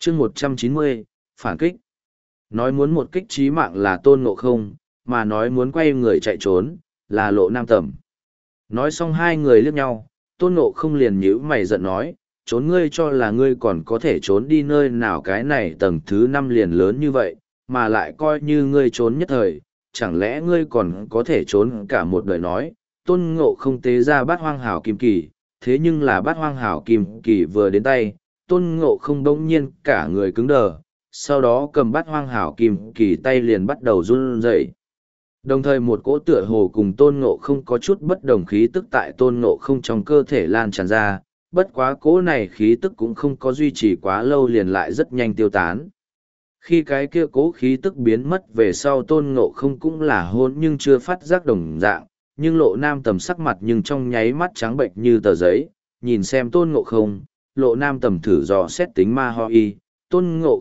chương 190, phản kích. Nói muốn một kích chí mạng là Tôn Ngộ Không, mà nói muốn quay người chạy trốn, là Lộ Nam Tầm. Nói xong hai người liếc nhau, Tôn Ngộ Không liền nhíu mày giận nói, trốn ngươi cho là ngươi còn có thể trốn đi nơi nào, cái này tầng thứ 5 liền lớn như vậy, mà lại coi như ngươi trốn nhất thời, chẳng lẽ ngươi còn có thể trốn cả một đời. Nói, Tôn Ngộ Không tế ra Bát Hoang Hảo Kim Kỳ, thế nhưng là Bát Hoang Hảo Kim Kỳ vừa đến tay, Tôn Ngộ Không bỗng nhiên cả người cứng đờ, sau đó cầm Bát Hoang Hảo Kim Kỳ tay liền bắt đầu run rẩy. Đồng thời một cỗ tựa hồ cùng Tôn Ngộ Không có chút bất đồng khí tức tại Tôn Ngộ Không trong cơ thể lan tràn ra, bất quá cỗ này khí tức cũng không có duy trì quá lâu liền lại rất nhanh tiêu tán. Khi cái kia cỗ khí tức biến mất về sau, Tôn Ngộ Không cũng là hôn nhưng chưa phát giác đồng dạng, nhưng Lộ Nam Tầm sắc mặt nhưng trong nháy mắt trắng bệnh như tờ giấy, nhìn xem Tôn Ngộ Không, Lộ Nam Tầm thử dò xét tính ma ho y, Tôn Ngộ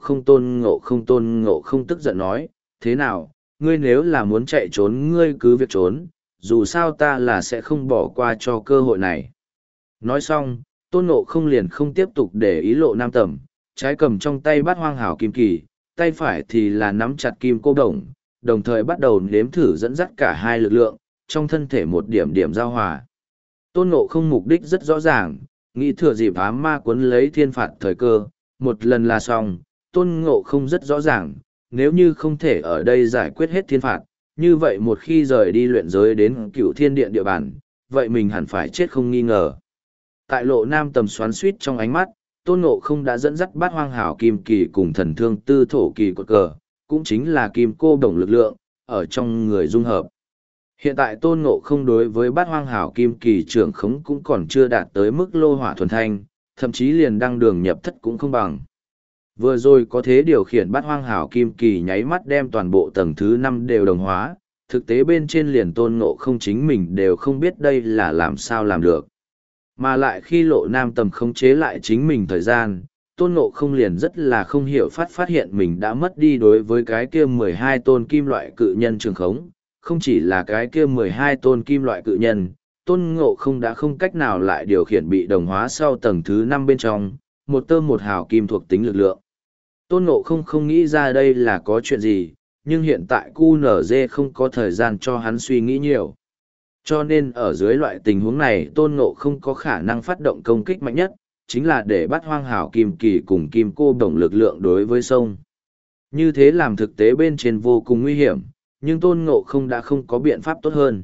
Không tức giận nói, thế nào, ngươi nếu là muốn chạy trốn ngươi cứ việc trốn, dù sao ta là sẽ không bỏ qua cho cơ hội này. Nói xong, Tôn Ngộ Không liền không tiếp tục để ý Lộ Nam Tầm, trái cầm trong tay Bát Hoang Hảo Kim Kỳ, tay phải thì là nắm chặt kim cô đồng, đồng thời bắt đầu nếm thử dẫn dắt cả hai lực lượng, trong thân thể một điểm điểm giao hòa. Tôn Ngộ Không mục đích rất rõ ràng, nghĩ thừa dịp ám ma cuốn lấy thiên phạt thời cơ, một lần là xong. Tôn Ngộ Không rất rõ ràng, nếu như không thể ở đây giải quyết hết thiên phạt, như vậy một khi rời đi luyện giới đến Cửu Thiên Điện địa bàn, vậy mình hẳn phải chết không nghi ngờ. Tại Lộ Nam Tầm xoắn suýt trong ánh mắt, Tôn Ngộ Không đã dẫn dắt Bát Hoang Hảo Kim Kỳ cùng Thần Thương Tư Thổ Kỳ cột cờ, cũng chính là kim cô đồng lực lượng, ở trong người dung hợp. Hiện tại Tôn Ngộ Không đối với Bát Hoang Hảo Kim Kỳ trưởng khống cũng còn chưa đạt tới mức lô hỏa thuần thanh, thậm chí liền đăng đường nhập thất cũng không bằng. Vừa rồi có thế điều khiển Bát Hoang Hảo Kim Kỳ nháy mắt đem toàn bộ tầng thứ 5 đều đồng hóa, thực tế bên trên liền Tôn Ngộ Không chính mình đều không biết đây là làm sao làm được. Mà lại khi Lộ Nam Tầm khống chế lại chính mình thời gian, Tôn Ngộ Không liền rất là không hiểu phát hiện mình đã mất đi đối với cái kia 12 tôn kim loại cự nhân trường khống. Không chỉ là cái kia 12 tôn kim loại cự nhân, Tôn Ngộ Không đã không cách nào lại điều khiển bị đồng hóa sau tầng thứ 5 bên trong, một tơ một hào kim thuộc tính lực lượng. Tôn Ngộ Không không nghĩ ra đây là có chuyện gì, nhưng hiện tại QNZ không có thời gian cho hắn suy nghĩ nhiều. Cho nên ở dưới loại tình huống này Tôn Ngộ Không có khả năng phát động công kích mạnh nhất, chính là để bắt Hoang Hảo Kim Kỳ cùng kim cô đồng lực lượng đối với sông. Như thế làm thực tế bên trên vô cùng nguy hiểm, nhưng Tôn Ngộ Không đã không có biện pháp tốt hơn.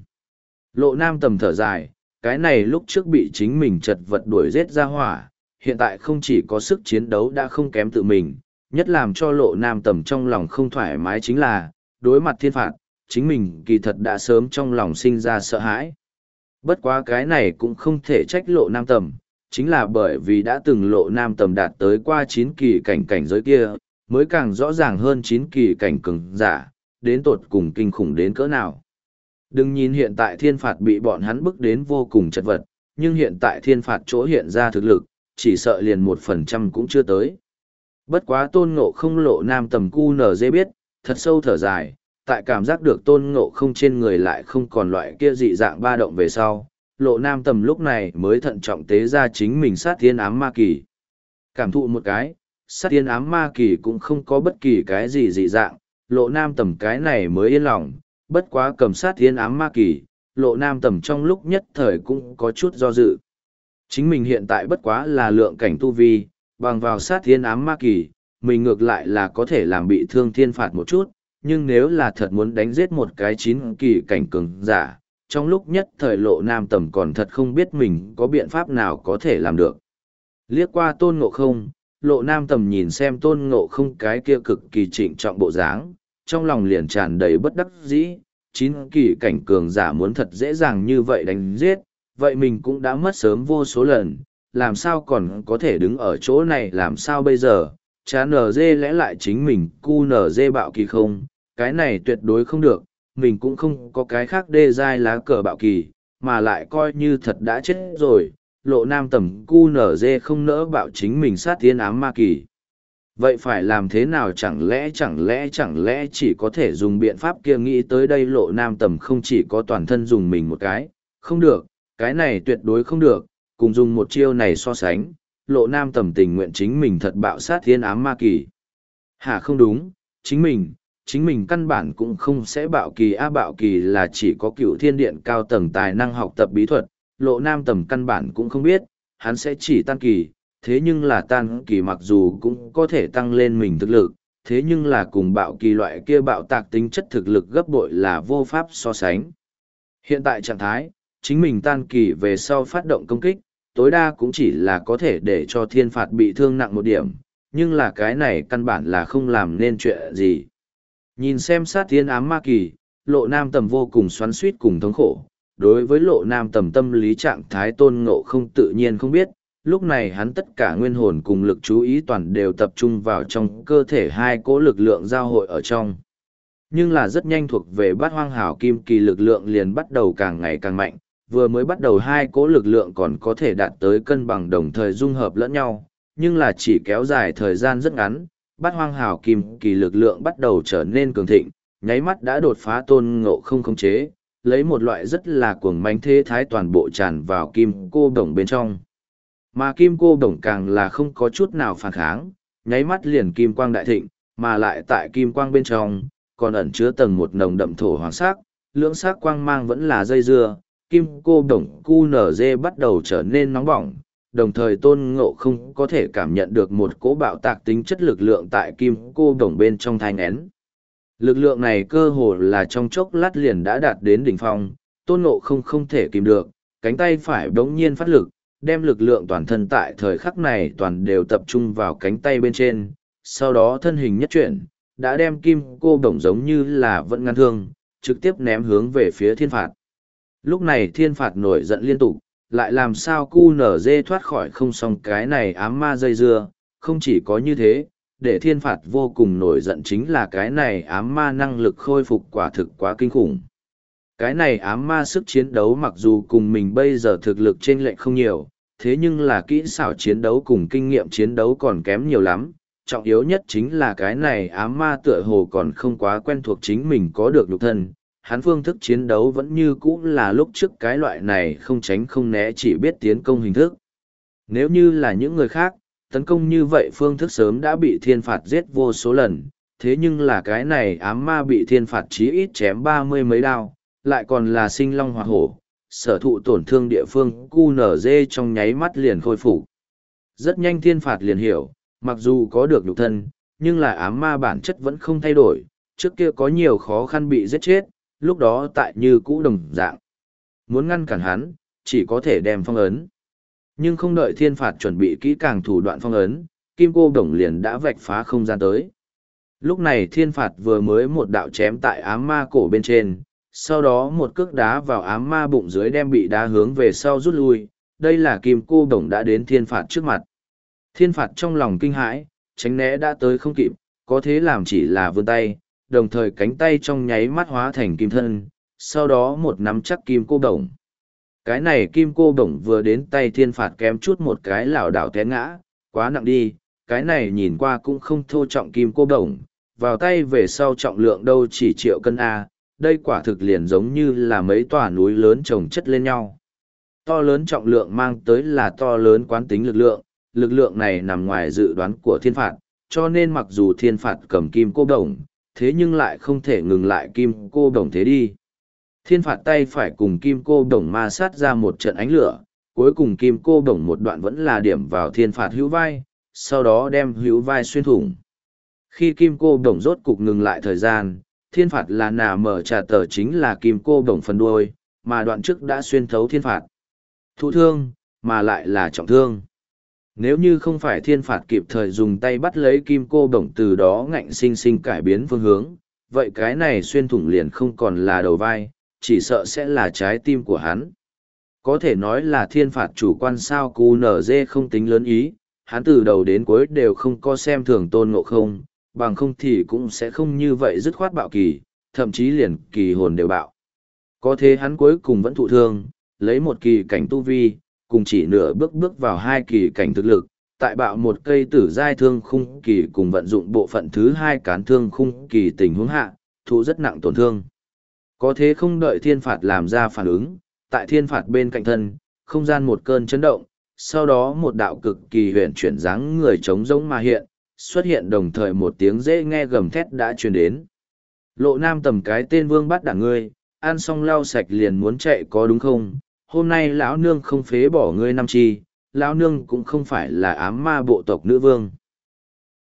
Lộ Nam Tầm thở dài, cái này lúc trước bị chính mình chật vật đuổi giết ra hỏa, hiện tại không chỉ có sức chiến đấu đã không kém tự mình, nhất làm cho Lộ Nam Tầm trong lòng không thoải mái chính là, đối mặt thiên phạt, chính mình kỳ thật đã sớm trong lòng sinh ra sợ hãi. Bất quá cái này cũng không thể trách Lộ Nam Tầm, chính là bởi vì đã từng Lộ Nam Tầm đạt tới qua 9 kỳ cảnh giới kia, mới càng rõ ràng hơn 9 kỳ cảnh cường giả, đến tột cùng kinh khủng đến cỡ nào. Đừng nhìn hiện tại thiên phạt bị bọn hắn bức đến vô cùng chật vật, nhưng hiện tại thiên phạt chỗ hiện ra thực lực, chỉ sợ liền 1% cũng chưa tới. Bất quá Tôn Ngộ Không Lộ Nam Tầm QNZ biết, thật sâu thở dài, tại cảm giác được Tôn Ngộ Không trên người lại không còn loại kia dị dạng ba động về sau, Lộ Nam Tầm lúc này mới thận trọng tế ra chính mình sát thiên ám ma kỳ. Cảm thụ một cái, sát thiên ám ma kỳ cũng không có bất kỳ cái gì dị dạng, Lộ Nam Tầm cái này mới yên lòng, bất quá cầm sát thiên ám ma kỳ, Lộ Nam Tầm trong lúc nhất thời cũng có chút do dự. Chính mình hiện tại bất quá là lượng cảnh tu vi, bằng vào sát thiên ám ma kỳ, mình ngược lại là có thể làm bị thương thiên phạt một chút, nhưng nếu là thật muốn đánh giết một cái 9 kỳ cảnh cường giả, trong lúc nhất thời Lộ Nam Tầm còn thật không biết mình có biện pháp nào có thể làm được. Liếc qua Tôn Ngộ Không, Lộ Nam Tầm nhìn xem Tôn Ngộ Không cái kia cực kỳ trịnh trọng bộ dáng, trong lòng liền tràn đầy bất đắc dĩ, 9 kỳ cảnh cường giả muốn thật dễ dàng như vậy đánh giết, vậy mình cũng đã mất sớm vô số lần, làm sao còn có thể đứng ở chỗ này làm sao bây giờ, chá NG lẽ lại chính mình QNZ bạo kỳ không, cái này tuyệt đối không được, mình cũng không có cái khác đê giai lá cờ bạo kỳ, mà lại coi như thật đã chết rồi, Lộ Nam Tầm QNZ không nỡ bạo chính mình sát thiên ám ma kỳ. Vậy phải làm thế nào, chẳng lẽ chỉ có thể dùng biện pháp kia, nghĩ tới đây Lộ Nam Tầm không chỉ có toàn thân dùng mình một cái, không được, cái này tuyệt đối không được, cùng dùng một chiêu này so sánh, Lộ Nam Tầm tình nguyện chính mình thật bạo sát thiên ám ma kỳ. Hả không đúng, chính mình căn bản cũng không sẽ bạo kỳ bạo kỳ là chỉ có cựu thiên điện cao tầng tài năng học tập bí thuật, Lộ Nam Tầm căn bản cũng không biết, hắn sẽ chỉ tan kỳ, thế nhưng là tan kỳ mặc dù cũng có thể tăng lên mình thực lực, thế nhưng là cùng bạo kỳ loại kia bạo tạc tính chất thực lực gấp bội là vô pháp so sánh. Hiện tại trạng thái, chính mình tan kỳ về sau phát động công kích, tối đa cũng chỉ là có thể để cho thiên phạt bị thương nặng một điểm, nhưng là cái này căn bản là không làm nên chuyện gì. Nhìn xem sát thiên ám ma kỳ, Lộ Nam Tầm vô cùng xoắn xuýt cùng thống khổ. Đối với Lộ Nam Tầm tâm lý trạng thái Tôn Ngộ không tự nhiên không biết, lúc này hắn tất cả nguyên hồn cùng lực chú ý toàn đều tập trung vào trong cơ thể hai cỗ lực lượng giao hội ở trong. Nhưng là rất nhanh thuộc về bát hoang hảo kim kỳ lực lượng liền bắt đầu càng ngày càng mạnh, vừa mới bắt đầu hai cỗ lực lượng còn có thể đạt tới cân bằng đồng thời dung hợp lẫn nhau, nhưng là chỉ kéo dài thời gian rất ngắn, bát hoang hảo kim kỳ lực lượng bắt đầu trở nên cường thịnh, nháy mắt đã đột phá Tôn Ngộ không khống chế, lấy một loại rất là cuồng mãnh thế thái toàn bộ tràn vào kim cô đồng bên trong. Mà kim cô đồng càng là không có chút nào phản kháng, nháy mắt liền kim quang đại thịnh, mà lại tại kim quang bên trong, còn ẩn chứa tầng một nồng đậm thổ hoàng sắc, lưỡng sắc quang mang vẫn là dây dưa, kim cô đồng QNZ bắt đầu trở nên nóng bỏng, đồng thời Tôn Ngộ không có thể cảm nhận được một cỗ bạo tạc tính chất lực lượng tại kim cô đồng bên trong thai ngén. Lực lượng này cơ hồ là trong chốc lát liền đã đạt đến đỉnh phong, Tôn Ngộ không thể kìm được, cánh tay phải bỗng nhiên phát lực, đem lực lượng toàn thân tại thời khắc này toàn đều tập trung vào cánh tay bên trên, sau đó thân hình nhất chuyển, đã đem kim cô đồng giống như là vẫn ngăn thương, trực tiếp ném hướng về phía thiên phạt. Lúc này thiên phạt nổi giận liên tục, lại làm sao QNZ thoát khỏi không xong cái này ám ma dây dưa, không chỉ có như thế, để thiên phạt vô cùng nổi giận chính là cái này ám ma năng lực khôi phục quả thực quá kinh khủng. Cái này ám ma sức chiến đấu mặc dù cùng mình bây giờ thực lực chênh lệch không nhiều, thế nhưng là kỹ xảo chiến đấu cùng kinh nghiệm chiến đấu còn kém nhiều lắm. Trọng yếu nhất chính là cái này ám ma tựa hồ còn không quá quen thuộc chính mình có được nhục thân. Hắn phương thức chiến đấu vẫn như cũ là lúc trước cái loại này không tránh không né chỉ biết tiến công hình thức. Nếu như là những người khác, tấn công như vậy phương thức sớm đã bị thiên phạt giết vô số lần, thế nhưng là cái này ám ma bị thiên phạt chí ít chém 30 mấy đao, lại còn là sinh long hoạt hổ, sở thụ tổn thương địa phương QNZ trong nháy mắt liền khôi phục. Rất nhanh thiên phạt liền hiểu, mặc dù có được nhục thân, nhưng là ám ma bản chất vẫn không thay đổi, trước kia có nhiều khó khăn bị giết chết, lúc đó tại như cũ đồng dạng. Muốn ngăn cản hắn, chỉ có thể đem phong ấn. Nhưng không đợi thiên phạt chuẩn bị kỹ càng thủ đoạn phong ấn, kim cô đồng liền đã vạch phá không gian tới. Lúc này thiên phạt vừa mới một đạo chém tại ám ma cổ bên trên, sau đó một cước đá vào ám ma bụng dưới đem bị đá hướng về sau rút lui, đây là kim cô đồng đã đến thiên phạt trước mặt. Thiên phạt trong lòng kinh hãi, tránh né đã tới không kịp, có thế làm chỉ là vươn tay, đồng thời cánh tay trong nháy mắt hóa thành kim thân, sau đó một nắm chắc kim cô đồng. Cái này kim cô đồng vừa đến tay thiên phạt kém chút một cái lảo đảo té ngã, quá nặng đi, cái này nhìn qua cũng không thô trọng kim cô đồng, vào tay về sau trọng lượng đâu chỉ triệu cân A, đây quả thực liền giống như là mấy tòa núi lớn chồng chất lên nhau. To lớn trọng lượng mang tới là to lớn quán tính lực lượng này nằm ngoài dự đoán của thiên phạt, cho nên mặc dù thiên phạt cầm kim cô đồng, thế nhưng lại không thể ngừng lại kim cô đồng thế đi. Thiên phạt tay phải cùng kim cô đồng ma sát ra một trận ánh lửa, cuối cùng kim cô đồng một đoạn vẫn là điểm vào thiên phạt hữu vai, sau đó đem hữu vai xuyên thủng. Khi kim cô đồng rốt cục ngừng lại thời gian, thiên phạt là nà mở trà tờ chính là kim cô đồng phần đuôi, mà đoạn trước đã xuyên thấu thiên phạt. Thụ thương, mà lại là trọng thương. Nếu như không phải thiên phạt kịp thời dùng tay bắt lấy kim cô đồng từ đó ngạnh sinh sinh cải biến phương hướng, vậy cái này xuyên thủng liền không còn là đầu vai, chỉ sợ sẽ là trái tim của hắn. Có thể nói là thiên phạt chủ quan sao QNZ không tính lớn ý, hắn từ đầu đến cuối đều không có xem thường Tôn Ngộ không, bằng không thì cũng sẽ không như vậy dứt khoát bạo kỳ, thậm chí liền kỳ hồn đều bạo. Có thế hắn cuối cùng vẫn thụ thương, lấy một kỳ cảnh tu vi, cùng chỉ nửa bước vào hai kỳ cảnh thực lực, tại bạo một cây tử giai thương khung kỳ cùng vận dụng bộ phận thứ hai cán thương khung kỳ tình huống hạ, thụ rất nặng tổn thương. Có thế không đợi thiên phạt làm ra phản ứng, tại thiên phạt bên cạnh thân, không gian một cơn chấn động, sau đó một đạo cực kỳ huyền chuyển dáng người trống rỗng mà hiện, xuất hiện đồng thời một tiếng dễ nghe gầm thét đã truyền đến. Lộ Nam Tầm, cái tên vương bắt đảng ngươi, ăn xong lau sạch liền muốn chạy có đúng không? Hôm nay lão nương không phế bỏ ngươi năm chi, lão nương cũng không phải là ám ma bộ tộc nữ vương.